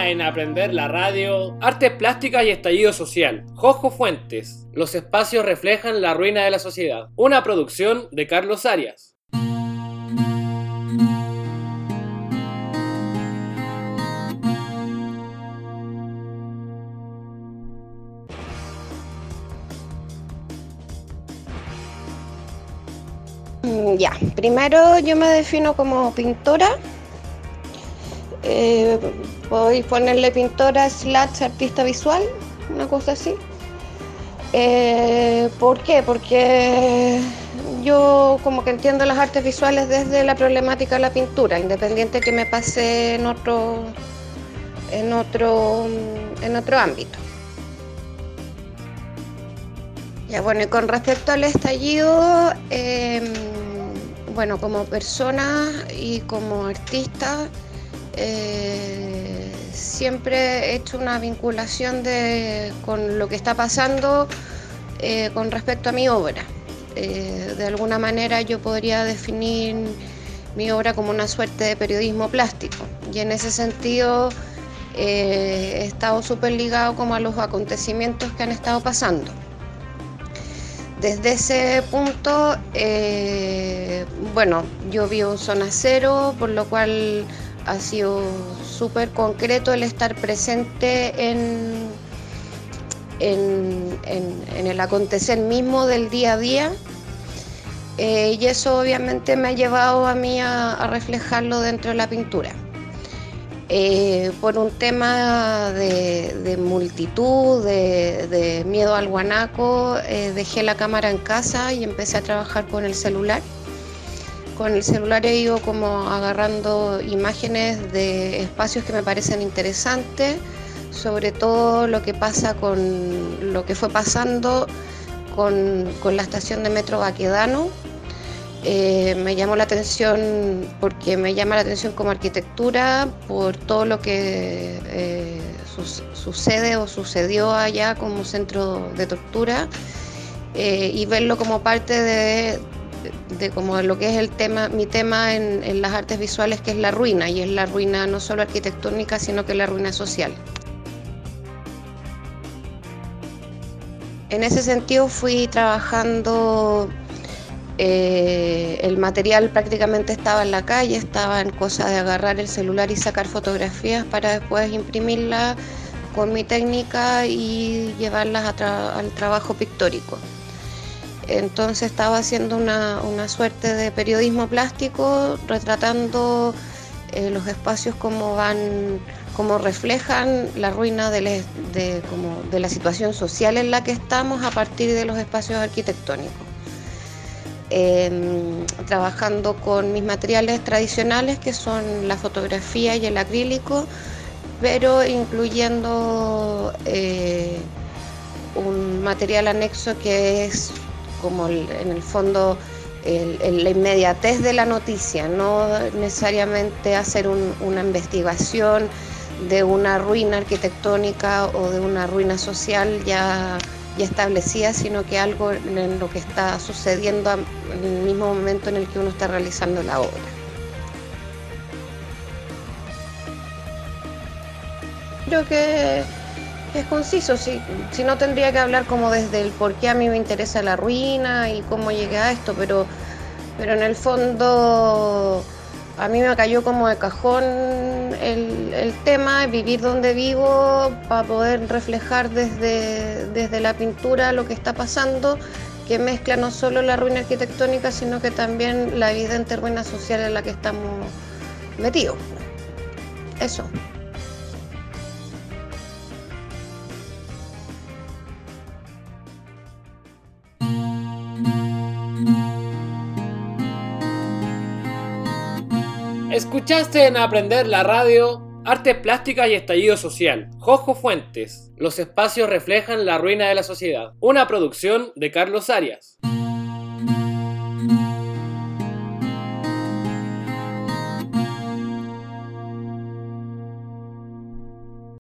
Escucha en Aprender la Radio, Artes Plásticas y Estallido Social. Jojo Fuentes. Los espacios reflejan la ruina de la sociedad. Una producción de Carlos Arias. Ya, primero yo me defino como pintora. Voy a ponerle pintora / artista visual, una cosa así. ¿Por qué? Porque yo como que entiendo las artes visuales desde la problemática de la pintura, independiente que me pase en otro ámbito. Ya, bueno, y con respecto al estallido, bueno, como persona y como artista, siempre he hecho una vinculación con lo que está pasando con respecto a mi obra. De alguna manera yo podría definir mi obra como una suerte de periodismo plástico, y en ese sentido he estado súper ligado como a los acontecimientos que han estado pasando. Desde ese punto, bueno, yo vivo en zona cero, por lo cual ha sido súper concreto el estar presente en el acontecer mismo del día a día, y eso obviamente me ha llevado a mí a reflejarlo dentro de la pintura. Por un tema de multitud, de miedo al guanaco, dejé la cámara en casa y empecé a trabajar con el celular. Con el celular he ido como agarrando imágenes de espacios que me parecen interesantes, sobre todo lo que pasa con lo que fue pasando con la estación de metro Baquedano. Me llamó la atención porque me llama la atención como arquitectura por todo lo que sucede o sucedió allá como centro de tortura, y verlo como parte de como lo que es mi tema en las artes visuales, que es la ruina, y es la ruina no solo arquitectónica, sino que la ruina social. En ese sentido fui trabajando. El material prácticamente estaba en la calle, estaba en cosa de agarrar el celular y sacar fotografías para después imprimirlas con mi técnica y llevarlas al trabajo pictórico. Entonces estaba haciendo una suerte de periodismo plástico, retratando los espacios como reflejan la ruina de la situación social en la que estamos a partir de los espacios arquitectónicos. Trabajando con mis materiales tradicionales, que son la fotografía y el acrílico, pero incluyendo un material anexo que es como en el fondo la inmediatez de la noticia, no necesariamente hacer una investigación de una ruina arquitectónica o de una ruina social ya establecida, sino que algo en lo que está sucediendo en el mismo momento en el que uno está realizando la obra. Creo que es conciso, si no tendría que hablar como desde el por qué a mí me interesa la ruina y cómo llegué a esto, pero en el fondo a mí me cayó como de cajón el tema, vivir donde vivo, para poder reflejar desde la pintura lo que está pasando, que mezcla no solo la ruina arquitectónica, sino que también la evidente ruina social en la que estamos metidos. Eso. Escuchaste en Aprender la Radio, Artes Plásticas y Estallido Social. Jojo Fuentes. Los espacios reflejan la ruina de la sociedad. Una producción de Carlos Arias.